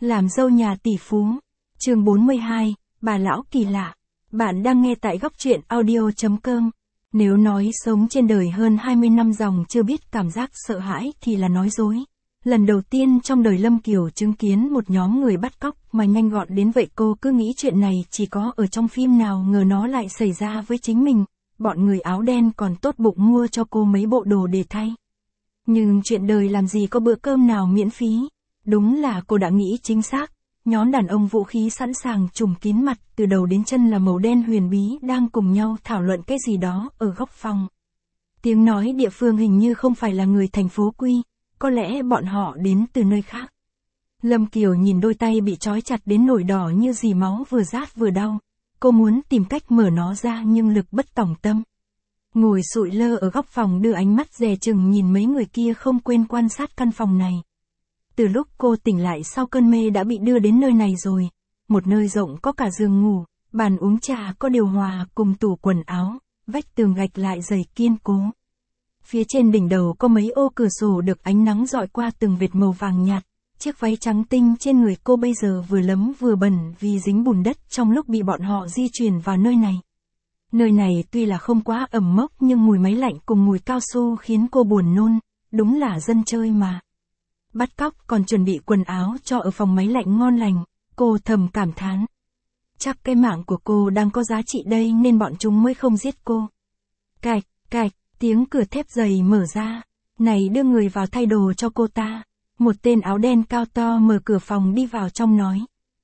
Làm dâu nhà tỷ phú. Chương 42, bà lão kỳ lạ. Bạn đang nghe tại góc truyện audio.com. Nếu nói sống trên đời hơn 20 năm dòng chưa biết cảm giác sợ hãi thì là nói dối. Lần đầu tiên trong đời Lâm Kiều chứng kiến một nhóm người bắt cóc mà nhanh gọn đến vậy, cô cứ nghĩ chuyện này chỉ có ở trong phim, nào ngờ nó lại xảy ra với chính mình. Bọn người áo đen còn tốt bụng mua cho cô mấy bộ đồ để thay. Nhưng chuyện đời làm gì có bữa cơm nào miễn phí. Đúng là cô đã nghĩ chính xác. Nhóm đàn ông vũ khí sẵn sàng trùm kín mặt từ đầu đến chân là màu đen huyền bí đang cùng nhau thảo luận cái gì đó ở góc phòng. Tiếng nói địa phương hình như không phải là người thành phố Quy, có lẽ bọn họ đến từ nơi khác. Lâm Kiều nhìn đôi tay bị trói chặt đến nổi đỏ như dì máu, vừa rát vừa đau. Cô muốn tìm cách mở nó ra nhưng lực bất tòng tâm. Ngồi sụi lơ ở góc phòng đưa ánh mắt dè chừng nhìn mấy người kia, không quên quan sát căn phòng này. Từ lúc cô tỉnh lại sau cơn mê đã bị đưa đến nơi này rồi. Một nơi rộng có cả giường ngủ, bàn uống trà có điều hòa cùng tủ quần áo, vách tường gạch lại dày kiên cố. Phía trên đỉnh đầu có mấy ô cửa sổ được ánh nắng dọi qua từng vệt màu vàng nhạt. Chiếc váy trắng tinh trên người cô bây giờ vừa lấm vừa bẩn vì dính bùn đất trong lúc bị bọn họ di chuyển vào nơi này. Nơi này tuy là không quá ẩm mốc nhưng mùi máy lạnh cùng mùi cao su khiến cô buồn nôn, đúng là dân chơi mà. Bắt cóc còn chuẩn bị quần áo cho ở phòng máy lạnh ngon lành, cô thầm cảm thán. Chắc cái mạng của cô đang có giá trị đây nên bọn chúng mới không giết cô. Cạch, cạch, tiếng cửa thép dày mở ra. Này, đưa người vào thay đồ cho cô ta. Một tên áo đen cao to mở cửa phòng đi vào trong nói.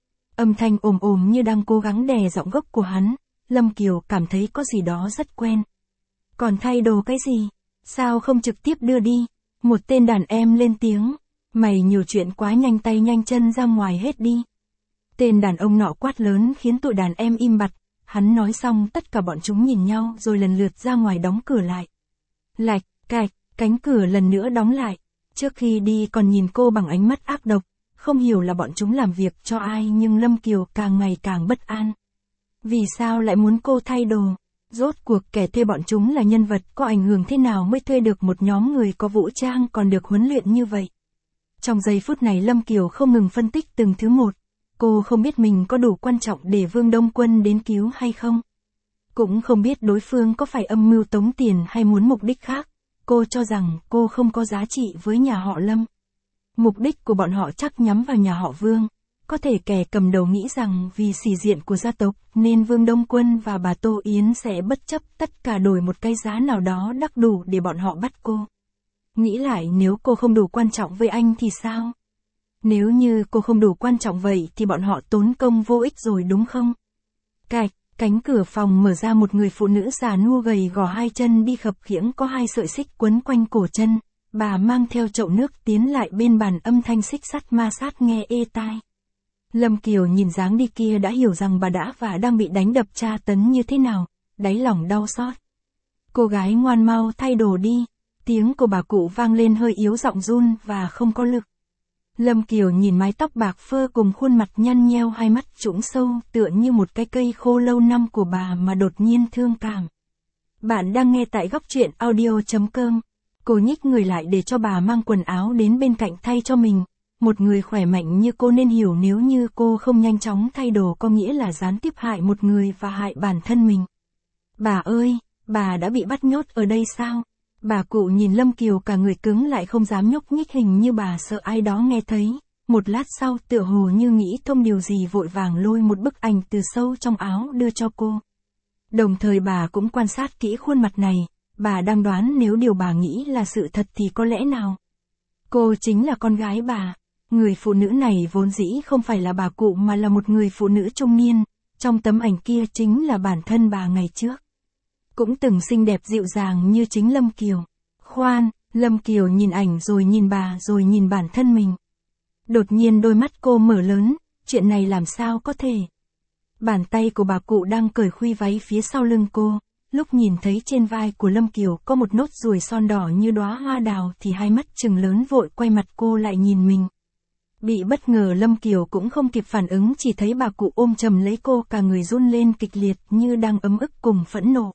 Âm thanh ồm ồm như đang cố gắng đè giọng gốc của hắn. Lâm Kiều cảm thấy có gì đó rất quen. Còn thay đồ cái gì? Sao không trực tiếp đưa đi? Một tên đàn em lên tiếng. Mày nhiều chuyện quá, nhanh tay nhanh chân ra ngoài hết đi. Tên đàn ông nọ quát lớn khiến tụi đàn em im bặt. Hắn nói xong tất cả bọn chúng nhìn nhau rồi lần lượt ra ngoài đóng cửa lại. Lạch, cạch, cánh cửa lần nữa đóng lại. Trước khi đi còn nhìn cô bằng ánh mắt ác độc. Không hiểu là bọn chúng làm việc cho ai nhưng Lâm Kiều càng ngày càng bất an. Vì sao lại muốn cô thay đồ? Rốt cuộc kẻ thuê bọn chúng là nhân vật có ảnh hưởng thế nào mới thuê được một nhóm người có vũ trang còn được huấn luyện như vậy? Trong giây phút này Lâm Kiều không ngừng phân tích từng thứ một. Cô không biết mình có đủ quan trọng để Vương Đông Quân đến cứu hay không. Cũng không biết đối phương có phải âm mưu tống tiền hay muốn mục đích khác. Cô cho rằng cô không có giá trị với nhà họ Lâm. Mục đích của bọn họ chắc nhắm vào nhà họ Vương. Có thể kẻ cầm đầu nghĩ rằng vì sĩ diện của gia tộc nên Vương Đông Quân và bà Tô Yến sẽ bất chấp tất cả đổi một cái giá nào đó đắt đủ để bọn họ bắt cô. Nghĩ lại, nếu cô không đủ quan trọng với anh thì sao? Nếu như cô không đủ quan trọng vậy thì bọn họ tốn công vô ích rồi đúng không? Cạch, cánh cửa phòng mở ra, một người phụ nữ già nua gầy gò, hai chân đi khập khiễng có hai sợi xích quấn quanh cổ chân. Bà mang theo chậu nước tiến lại bên bàn, âm thanh xích sắt ma sát nghe ê tai. Lâm Kiều nhìn dáng đi kia đã hiểu rằng bà đã và đang bị đánh đập tra tấn như thế nào, đáy lòng đau xót. Cô gái ngoan, mau thay đồ đi. Tiếng của bà cụ vang lên hơi yếu, giọng run và không có lực. Lâm Kiều nhìn mái tóc bạc phơ cùng khuôn mặt nhăn nheo, hai mắt trũng sâu tựa như một cái cây khô lâu năm của bà mà đột nhiên thương cảm. Bạn đang nghe tại góc truyện audio.com. Cô nhích người lại để cho bà mang quần áo đến bên cạnh thay cho mình. Một người khỏe mạnh như cô nên hiểu nếu như cô không nhanh chóng thay đồ có nghĩa là gián tiếp hại một người và hại bản thân mình. Bà ơi, bà đã bị bắt nhốt ở đây sao? Bà cụ nhìn Lâm Kiều cả người cứng lại, không dám nhúc nhích, hình như bà sợ ai đó nghe thấy. Một lát sau tựa hồ như nghĩ thông điều gì vội vàng lôi một bức ảnh từ sâu trong áo đưa cho cô. Đồng thời bà cũng quan sát kỹ khuôn mặt này, bà đang đoán nếu điều bà nghĩ là sự thật thì có lẽ nào. Cô chính là con gái bà. Người phụ nữ này vốn dĩ không phải là bà cụ mà là một người phụ nữ trung niên. Trong tấm ảnh kia chính là bản thân bà ngày trước. Cũng từng xinh đẹp dịu dàng như chính Lâm Kiều. Khoan, Lâm Kiều nhìn ảnh rồi nhìn bà rồi nhìn bản thân mình. Đột nhiên đôi mắt cô mở lớn, chuyện này làm sao có thể. Bàn tay của bà cụ đang cởi khuy váy phía sau lưng cô. Lúc nhìn thấy trên vai của Lâm Kiều có một nốt ruồi son đỏ như đóa hoa đào thì hai mắt trừng lớn, vội quay mặt cô lại nhìn mình. Bị bất ngờ Lâm Kiều cũng không kịp phản ứng, chỉ thấy bà cụ ôm chầm lấy cô, cả người run lên kịch liệt như đang ấm ức cùng phẫn nộ.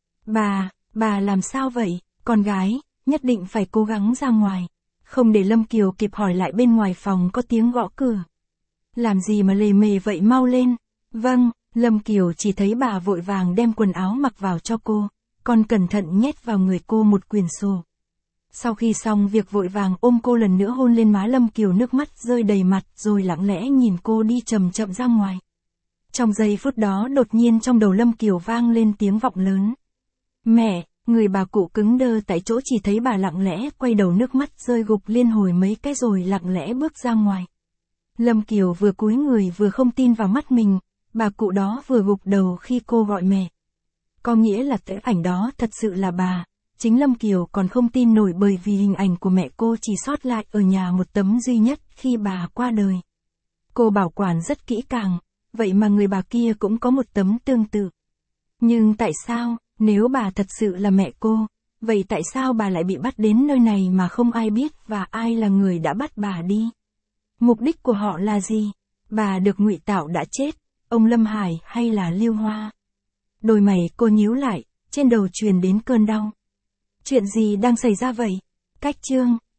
Bà làm sao vậy? Con gái, nhất định phải cố gắng ra ngoài. Không để Lâm Kiều kịp hỏi lại, bên ngoài phòng có tiếng gõ cửa. Làm gì mà lề mề vậy, mau lên. Vâng, Lâm Kiều chỉ thấy bà vội vàng đem quần áo mặc vào cho cô, còn cẩn thận nhét vào người cô một quyển sổ. Sau khi xong việc vội vàng ôm cô lần nữa hôn lên má Lâm Kiều, nước mắt rơi đầy mặt rồi lặng lẽ nhìn cô đi chậm chậm ra ngoài. Trong giây phút đó đột nhiên trong đầu Lâm Kiều vang lên tiếng vọng lớn. Mẹ, người bà cụ cứng đơ tại chỗ, chỉ thấy bà lặng lẽ quay đầu, nước mắt rơi gục liên hồi mấy cái rồi lặng lẽ bước ra ngoài. Lâm Kiều vừa cúi người vừa không tin vào mắt mình, bà cụ đó vừa gục đầu khi cô gọi mẹ. Có nghĩa là cái ảnh đó thật sự là bà. Chính Lâm Kiều còn không tin nổi, bởi vì hình ảnh của mẹ cô chỉ sót lại ở nhà một tấm duy nhất khi bà qua đời. Cô bảo quản rất kỹ càng, vậy mà người bà kia cũng có một tấm tương tự. Nhưng tại sao, nếu bà thật sự là mẹ cô, vậy tại sao bà lại bị bắt đến nơi này mà không ai biết, và ai là người đã bắt bà đi? Mục đích của họ là gì? Bà được ngụy tạo đã chết, ông Lâm Hải hay là Lưu Hoa? Đôi mày cô nhíu lại, trên đầu truyền đến cơn đau. Chuyện gì đang xảy ra vậy? Cách chương